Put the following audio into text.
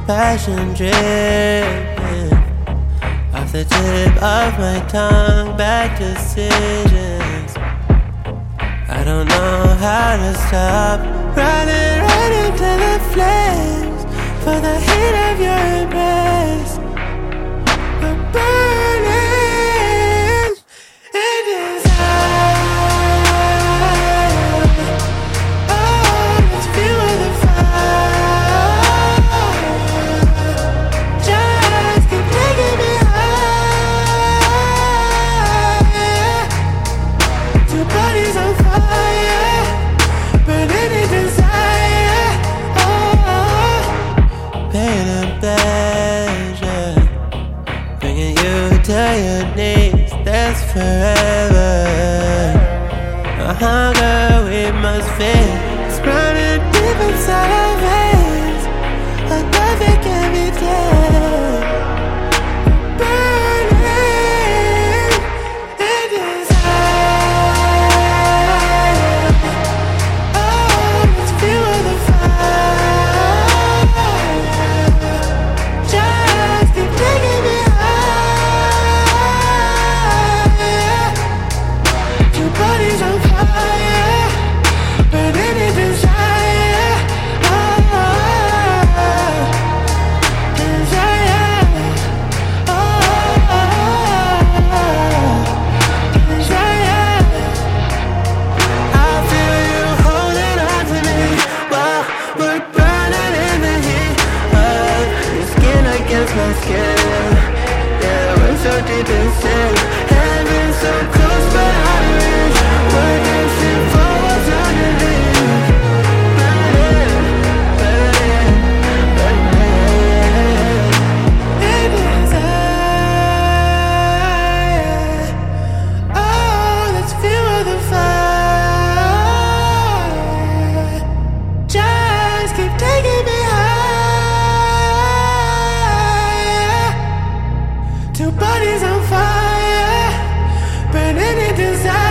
passion dripping off the tip of my tongue. Bad decisions, I don't know how to stop. Running right into the flames for the heat of your embrace. We're burning in desire. Oh, let's fuel the fire. Just keep taking me higher. Two bodies on fire, burning in desire. Oh, pain and pleasure, bringing you to your knees. That's forever. A hunger we must feed. It's running deep inside our veins. A love that can be tamed. Burning in desire. Oh, let's fuel the fire. Just keep taking me higher. Two bodies on fire, burning in desire. Oh, desire. Oh, desire. I feel you holding on to me while we're burning in the heat of your skin against my skin. Yeah, we're so deep in sin, heaven so close but out of reach. We're dancing for what's underneath. Burning, burning, burning in desire. Oh, let's fuel the fire. Just keep taking me higher. Two bodies on fire, burning in desire.